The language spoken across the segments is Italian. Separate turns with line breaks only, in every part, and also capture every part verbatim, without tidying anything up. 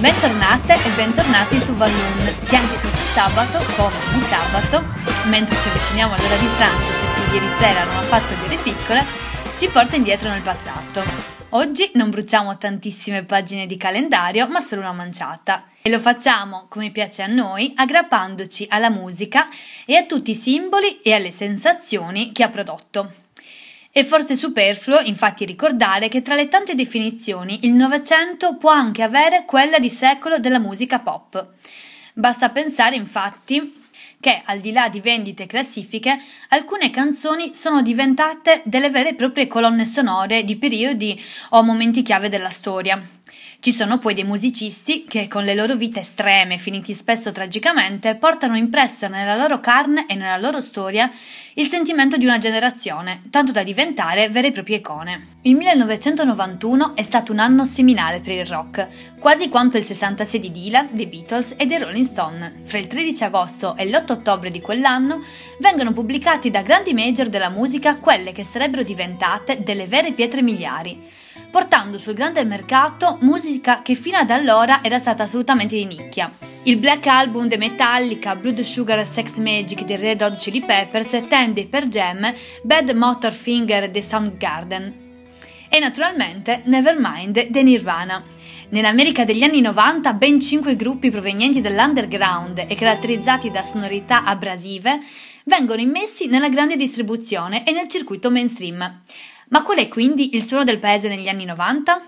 Bentornate e bentornati su Balloon, che anche questo sabato, come ogni sabato, mentre ci avviciniamo all'ora di pranzo perché ieri sera non ho fatto dire piccole, ci porta indietro nel passato. Oggi non bruciamo tantissime pagine di calendario, ma solo una manciata. E lo facciamo, come piace a noi, aggrappandoci alla musica e a tutti i simboli e alle sensazioni che ha prodotto. È forse superfluo, infatti, ricordare che tra le tante definizioni il Novecento può anche avere quella di secolo della musica pop. Basta pensare, infatti, che al di là di vendite e classifiche, alcune canzoni sono diventate delle vere e proprie colonne sonore di periodi o momenti chiave della storia. Ci sono poi dei musicisti che, con le loro vite estreme, finiti spesso tragicamente, portano impresso nella loro carne e nella loro storia il sentimento di una generazione, tanto da diventare vere e proprie icone. Il millenovecentonovantuno è stato un anno seminale per il rock, quasi quanto il sessantasei di Dylan, dei Beatles e dei Rolling Stone. Fra il tredici agosto e l'otto ottobre di quell'anno vengono pubblicati da grandi major della musica quelle che sarebbero diventate delle vere pietre miliari, portando sul grande mercato musica che fino ad allora era stata assolutamente di nicchia. Il Black Album dei Metallica, Blood Sugar Sex Magik dei Red Hot Chili Peppers, Ten dei Pearl Jam, Bad Motorfinger dei Soundgarden e naturalmente Nevermind dei Nirvana. Nell'America degli anni novanta ben cinque gruppi provenienti dall'underground e caratterizzati da sonorità abrasive vengono immessi nella grande distribuzione e nel circuito mainstream. Ma qual è quindi il suono del paese negli anni novanta?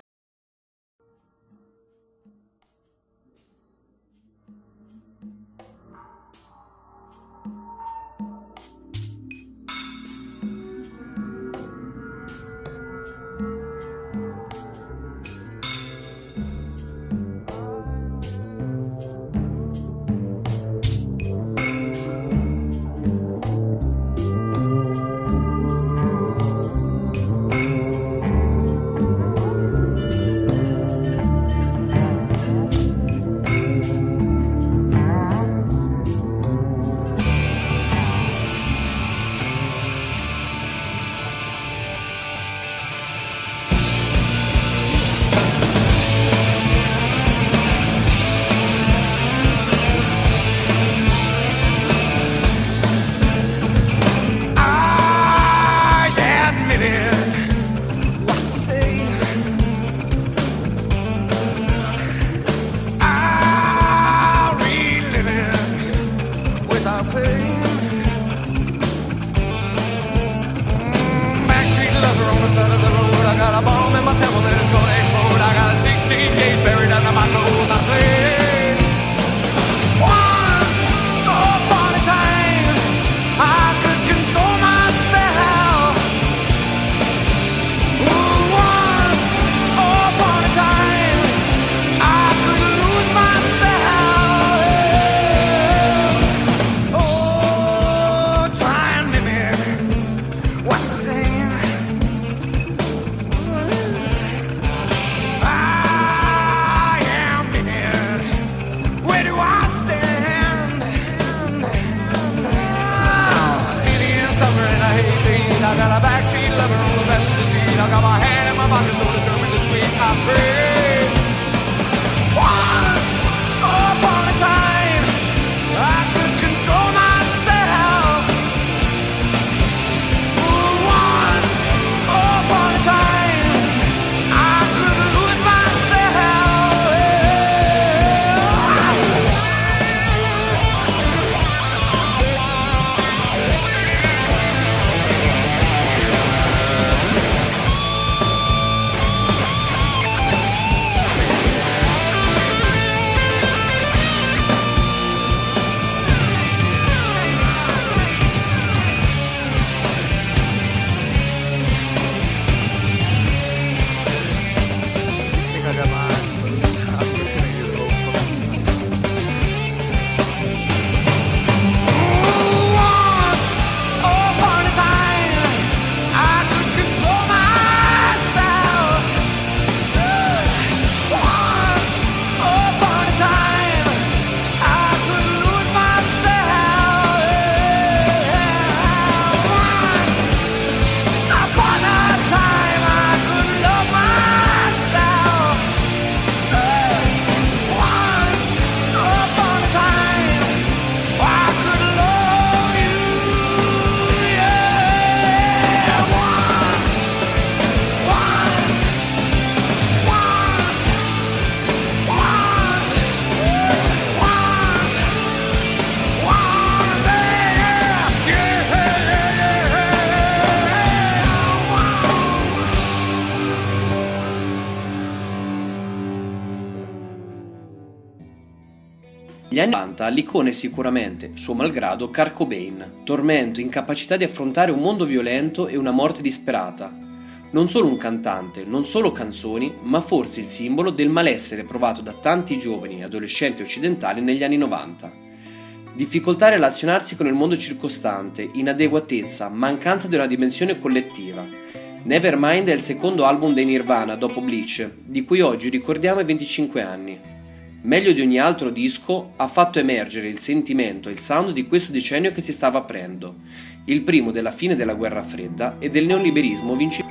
Gli anni novanta l'icona è sicuramente, suo malgrado, Kurt Cobain. Tormento, incapacità di affrontare un mondo violento e una morte disperata. Non solo un cantante, non solo canzoni, ma forse il simbolo del malessere provato da tanti giovani e adolescenti occidentali negli anni novanta. Difficoltà a relazionarsi con il mondo circostante, inadeguatezza, mancanza di una dimensione collettiva. Nevermind è il secondo album dei Nirvana dopo Bleach, di cui oggi ricordiamo i venticinque anni. Meglio di ogni altro disco, ha fatto emergere il sentimento e il sound di questo decennio che si stava aprendo, il primo della fine della guerra fredda e del neoliberismo vincitore.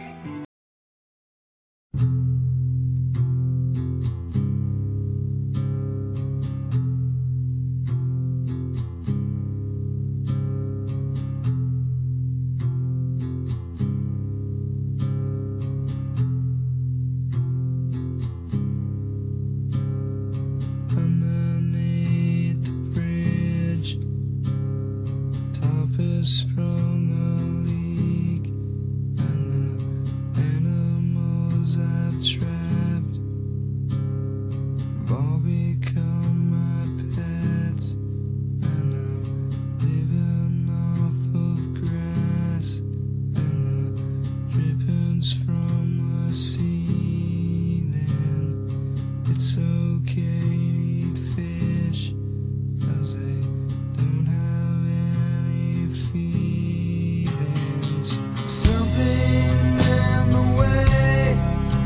Sprung a leak, and the animals I've trapped have all become my pets, and I'm living off of grass and the drippings from the ceiling. It's okay to eat fish, 'cause they don't have any feelings. Something in the way,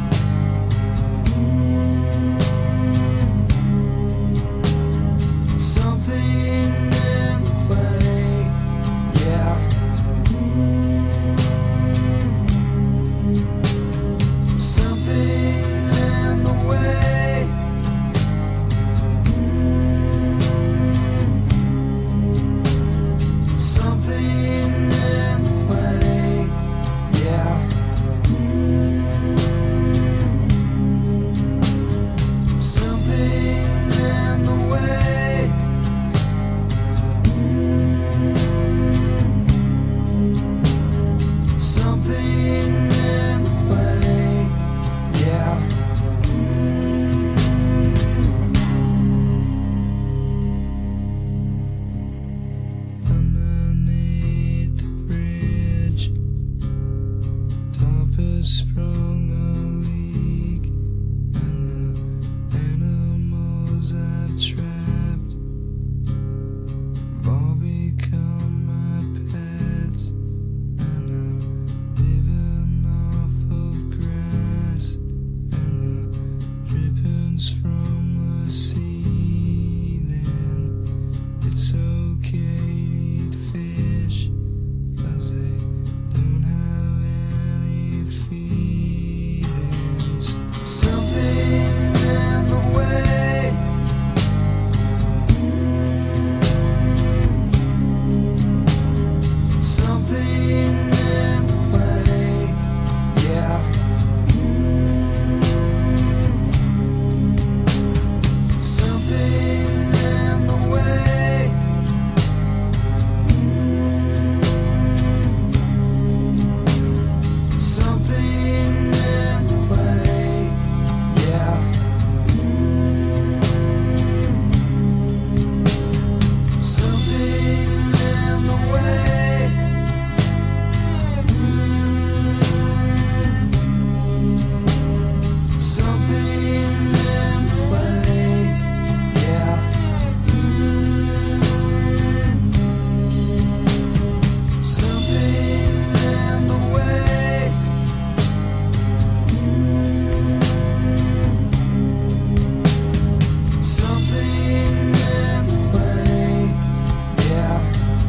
something in the way, yeah. Something in the way. Something in the way, yeah. Something in the way. Something in the way, yeah. Underneath the bridge, top has sprung a leak, and the animals I've trapped have all become my pets, and I'm living off of grass and the drippings from the ceiling. It's okay to eat fish, 'cause they don't have any feelings. Something in the way. Something in the way, yeah. Something in the way. Something in the way, yeah. Something in the way. Something in the way, yeah. Something in the way. Something in the way, yeah.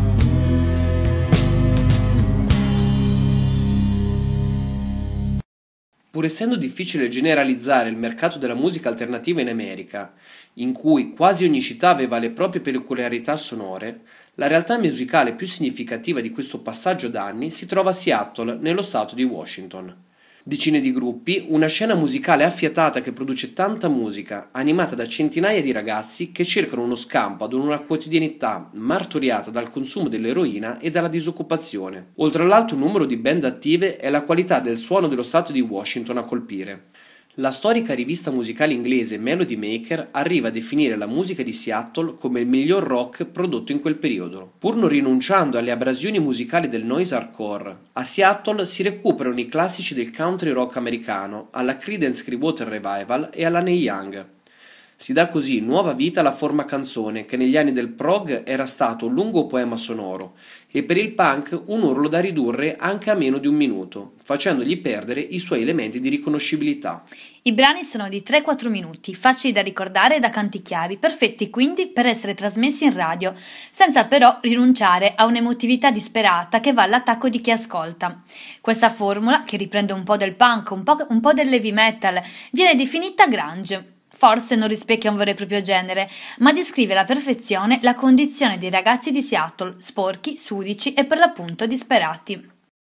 Pur essendo difficile generalizzare il mercato della musica alternativa in America, in cui quasi ogni città aveva le proprie peculiarità sonore, la realtà musicale più significativa di questo passaggio d'anni si trova a Seattle, nello stato di Washington. Decine di gruppi, una scena musicale affiatata che produce tanta musica, animata da centinaia di ragazzi che cercano uno scampo ad una quotidianità martoriata dal consumo dell'eroina e dalla disoccupazione. Oltre all'alto numero di band attive è la qualità del suono dello stato di Washington a colpire. La storica rivista musicale inglese Melody Maker arriva a definire la musica di Seattle come il miglior rock prodotto in quel periodo. Pur non rinunciando alle abrasioni musicali del noise hardcore, a Seattle si recuperano i classici del country rock americano, alla Creedence Clearwater Revival e alla Neil Young. Si dà così nuova vita alla forma canzone, che negli anni del prog era stato un lungo poema sonoro, e per il punk un urlo da ridurre anche a meno di un minuto, facendogli perdere i suoi elementi di riconoscibilità.
I brani sono di tre quattro minuti, facili da ricordare e da canticchiare, perfetti quindi per essere trasmessi in radio, senza però rinunciare a un'emotività disperata che va all'attacco di chi ascolta. Questa formula, che riprende un po' del punk, un po', un po' del heavy metal, viene definita grunge. Forse non rispecchia un vero e proprio genere, ma descrive alla perfezione la condizione dei ragazzi di Seattle, sporchi, sudici e per l'appunto disperati.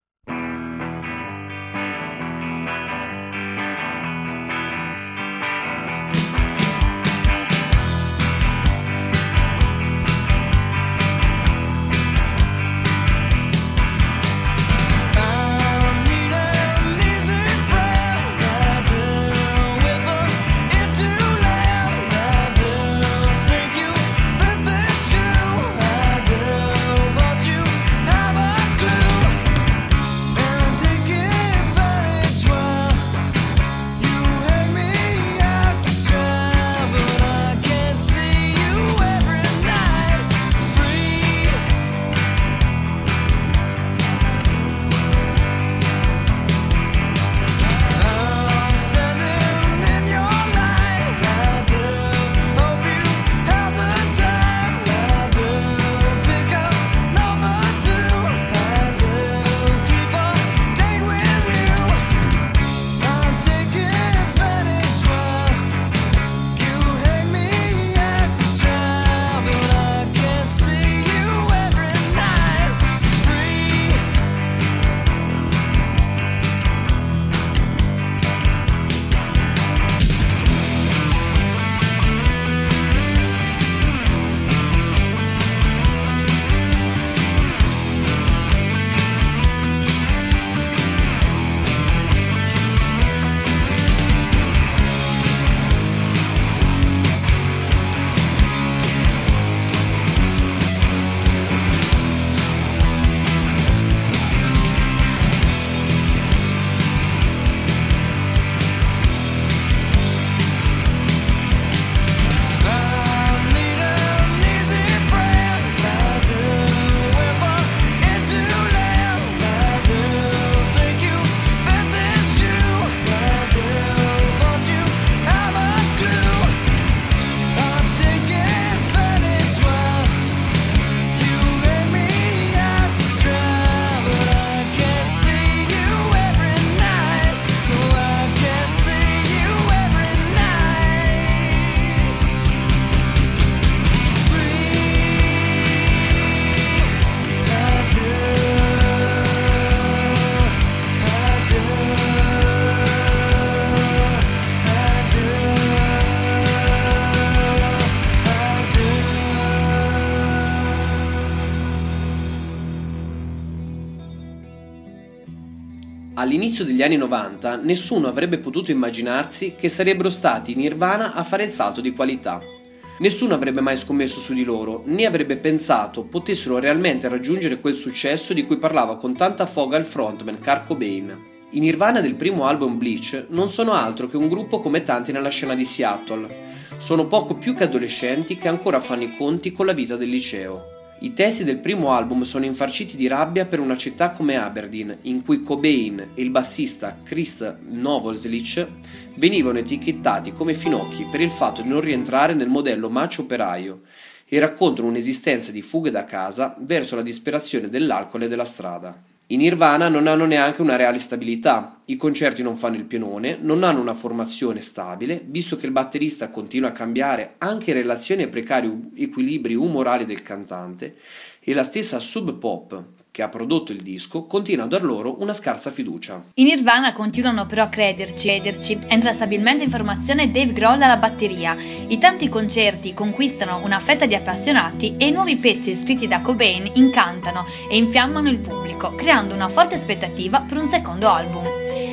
All'inizio degli anni novanta nessuno avrebbe potuto immaginarsi che sarebbero stati i Nirvana a fare il salto di qualità. Nessuno avrebbe mai scommesso su di loro, né avrebbe pensato potessero realmente raggiungere quel successo di cui parlava con tanta foga il frontman Kurt Cobain. I Nirvana del primo album Bleach non sono altro che un gruppo come tanti nella scena di Seattle. Sono poco più che adolescenti che ancora fanno i conti con la vita del liceo. I testi del primo album sono infarciti di rabbia per una città come Aberdeen, in cui Cobain e il bassista Chris Novoselic venivano etichettati come finocchi per il fatto di non rientrare nel modello macho operaio, e raccontano un'esistenza di fughe da casa verso la disperazione dell'alcol e della strada. I Nirvana non hanno neanche una reale stabilità, i concerti non fanno il pienone, non hanno una formazione stabile, visto che il batterista continua a cambiare anche in relazione ai precari equilibri umorali del cantante, e la stessa Sub Pop, che ha prodotto il disco, continua a dar loro una scarsa fiducia.
I Nirvana continuano però a crederci, crederci. Entra stabilmente in formazione Dave Grohl alla batteria. I tanti concerti conquistano una fetta di appassionati e i nuovi pezzi scritti da Cobain incantano e infiammano il pubblico, creando una forte aspettativa per un secondo album.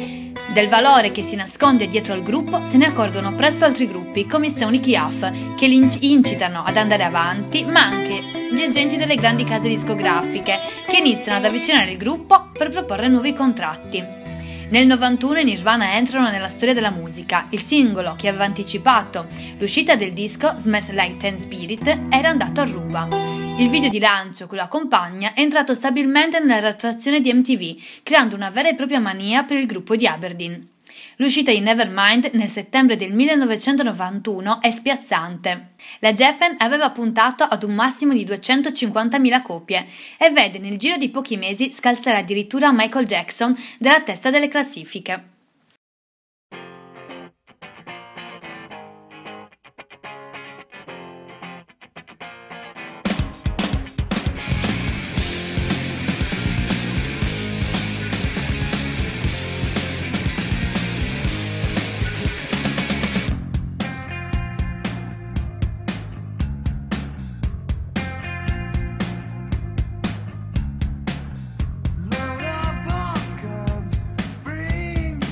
Del valore che si nasconde dietro al gruppo se ne accorgono presto altri gruppi come i Sonic Youth, che li incitano ad andare avanti, ma anche gli agenti delle grandi case discografiche che iniziano ad avvicinare il gruppo per proporre nuovi contratti. Nel novantuno i Nirvana entrano nella storia della musica. Il singolo che aveva anticipato l'uscita del disco, Smells Like Teen Spirit, era andato a ruba. Il video di lancio che lo accompagna è entrato stabilmente nella rotazione di M T V, creando una vera e propria mania per il gruppo di Aberdeen. L'uscita di Nevermind nel settembre del millenovecentonovantuno è spiazzante. La Geffen aveva puntato ad un massimo di duecentocinquantamila copie e vede nel giro di pochi mesi scalzare addirittura Michael Jackson dalla testa delle classifiche.
Load up on guns, bring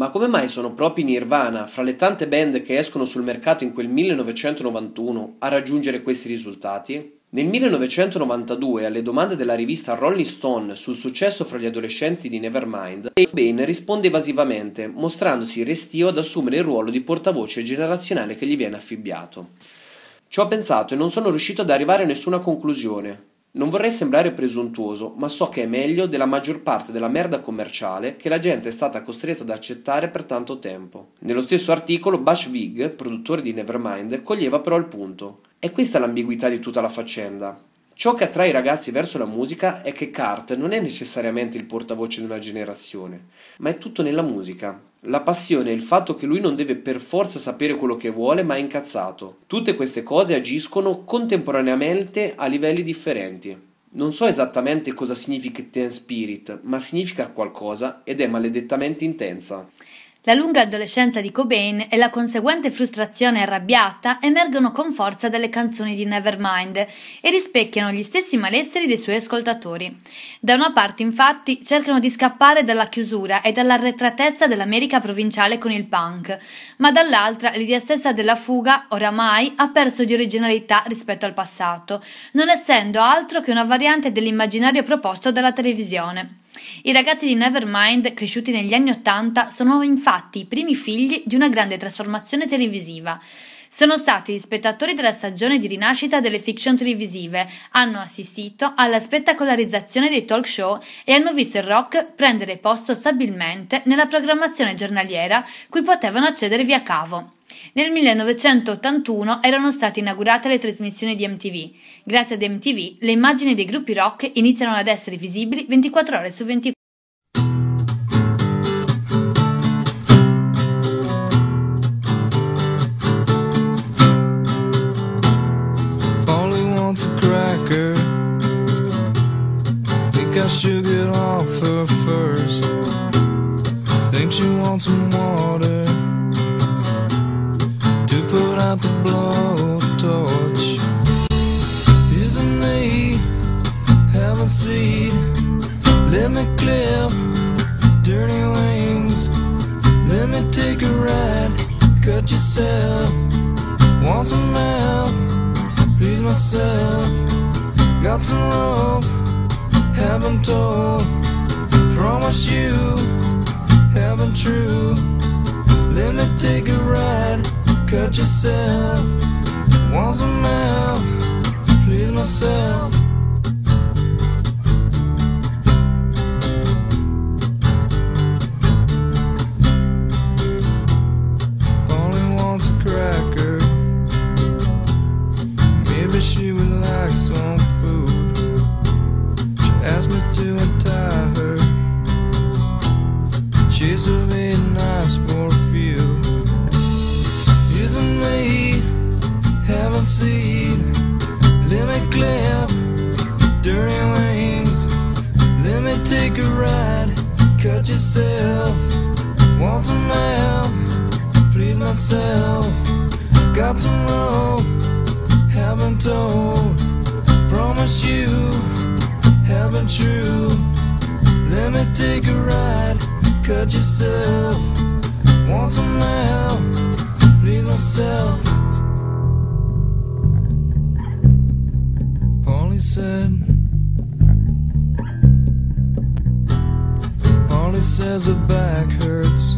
Ma come mai sono proprio i Nirvana, fra le tante band che escono sul mercato in quel millenovecentonovantuno, a raggiungere questi risultati? Nel millenovecentonovantadue, alle domande della rivista Rolling Stone sul successo fra gli adolescenti di Nevermind, Cobain risponde evasivamente, mostrandosi restio ad assumere il ruolo di portavoce generazionale che gli viene affibbiato. Ci ho pensato e non sono riuscito ad arrivare a nessuna conclusione. Non vorrei sembrare presuntuoso, ma so che è meglio della maggior parte della merda commerciale che la gente è stata costretta ad accettare per tanto tempo. Nello stesso articolo, Butch Vig, produttore di Nevermind, coglieva però il punto. È questa l'ambiguità di tutta la faccenda. Ciò che attrae i ragazzi verso la musica è che Kurt non è necessariamente il portavoce di una generazione, ma è tutto nella musica. La passione è il fatto che lui non deve per forza sapere quello che vuole, ma è incazzato. Tutte queste cose agiscono contemporaneamente a livelli differenti. Non so esattamente cosa significa Teen Spirit, ma significa qualcosa ed è maledettamente intensa.
La lunga adolescenza di Cobain e la conseguente frustrazione arrabbiata emergono con forza dalle canzoni di Nevermind e rispecchiano gli stessi malesseri dei suoi ascoltatori. Da una parte, infatti, cercano di scappare dalla chiusura e dall'arretratezza dell'America provinciale con il punk, ma dall'altra l'idea stessa della fuga, oramai, ha perso di originalità rispetto al passato, non essendo altro che una variante dell'immaginario proposto dalla televisione. I ragazzi di Nevermind, cresciuti negli anni Ottanta, sono infatti i primi figli di una grande trasformazione televisiva. Sono stati gli spettatori della stagione di rinascita delle fiction televisive, hanno assistito alla spettacolarizzazione dei talk show e hanno visto il rock prendere posto stabilmente nella programmazione giornaliera cui potevano accedere via cavo. Nel millenovecentottantuno erano state inaugurate le trasmissioni di M T V. Grazie ad M T V, le immagini dei gruppi rock iniziano ad essere visibili ventiquattro ore su ventiquattro.
Polly wants a cracker. Think I should get off her first. Think she wants some water to put out the blowtorch. Isn't me have a seed? Let me clip dirty wings. Let me take a ride. Cut yourself. Want some help? Please myself. Got some rope. Haven't told. Promise you. Haven't true. Let me take a ride. Cut yourself. Want some help? Please myself. Polly wants a cracker. Maybe she would like some food. She asked me to untie her. She's a bit nice for a few. Isn't me haven't seen? Let me clip dirty wings. Let me take a ride. Cut yourself. Want some help? Please myself. Got some rope. Haven't told. Promise you. Haven't true. Let me take a ride. Cut yourself. Want some help? Please myself. Polly said. Polly says her back hurts.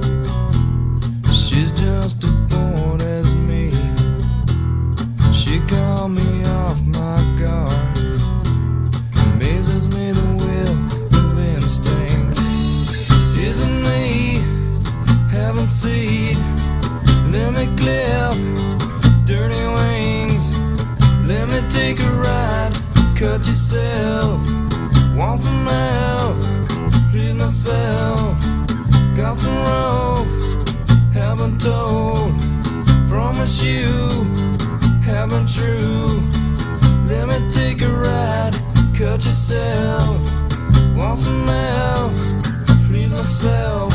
She's just as bored as me. She called me off my guard. Amazes me the will of instinct. Isn't me haven't seen? Let me clip dirty wings. Let me take a ride. Cut yourself. Want some help? Please myself. Got some rope. Haven't told. Promise you. Haven't true. Let me take a ride. Cut yourself. Want some help? Please myself.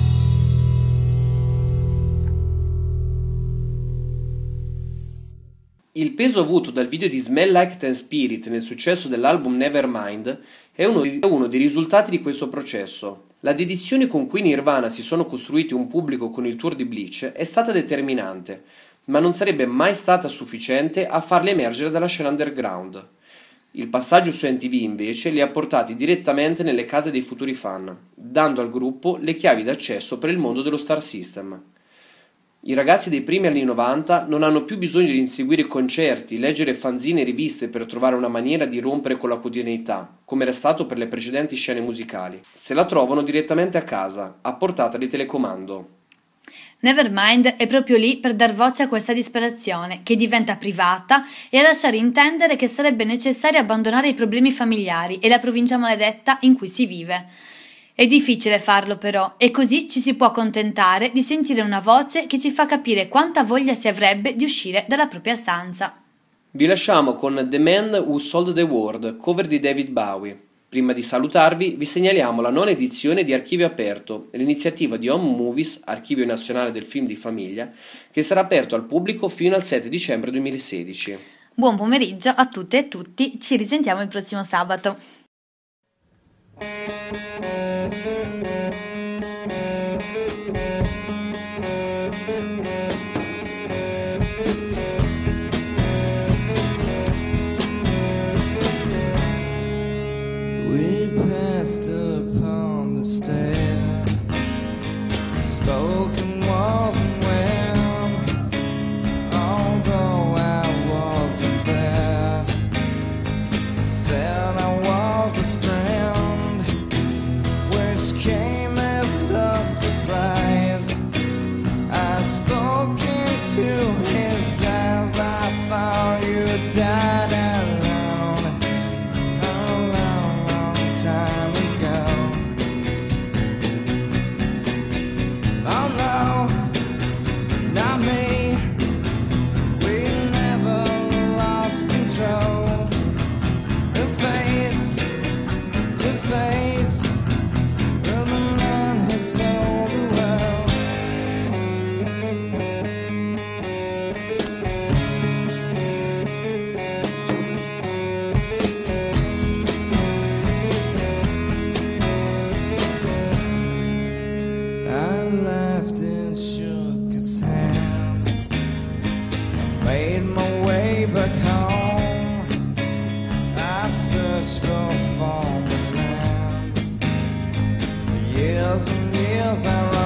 Il peso avuto dal video di Smell Like Teen Spirit nel successo dell'album Nevermind è uno, è uno dei risultati di questo processo. La dedizione con cui Nirvana si sono costruiti un pubblico con il tour di Bleach è stata determinante, ma non sarebbe mai stata sufficiente a farli emergere dalla scena underground. Il passaggio su M T V invece li ha portati direttamente nelle case dei futuri fan, dando al gruppo le chiavi d'accesso per il mondo dello Star System. I ragazzi dei primi anni novanta non hanno più bisogno di inseguire concerti, leggere fanzine e riviste per trovare una maniera di rompere con la quotidianità, come era stato per le precedenti scene musicali. Se la trovano direttamente a casa, a portata di telecomando.
Nevermind è proprio lì per dar voce a questa disperazione, che diventa privata e a lasciare intendere che sarebbe necessario abbandonare i problemi familiari e la provincia maledetta in cui si vive. È difficile farlo però, e così ci si può accontentare di sentire una voce che ci fa capire quanta voglia si avrebbe di uscire dalla propria stanza.
Vi lasciamo con The Man Who Sold the World, cover di David Bowie. Prima di salutarvi, vi segnaliamo la nona edizione di Archivio Aperto, l'iniziativa di Home Movies, Archivio Nazionale del Film di Famiglia, che sarà aperto al pubblico fino al sette dicembre duemilasedici.
Buon pomeriggio a tutte e tutti, ci risentiamo il prossimo sabato.
We passed upon the stair, spoken wasn't well, although I wasn't there. Said I was his friend, which came as a surprise. I spoke into his eyes, I thought you died alone, a long, long time ago. Oh no, not me, we never lost control. Face to face with the man who sold the world. I laughed and shook his hand. I made my way back home. I searched for a former land. For years and years I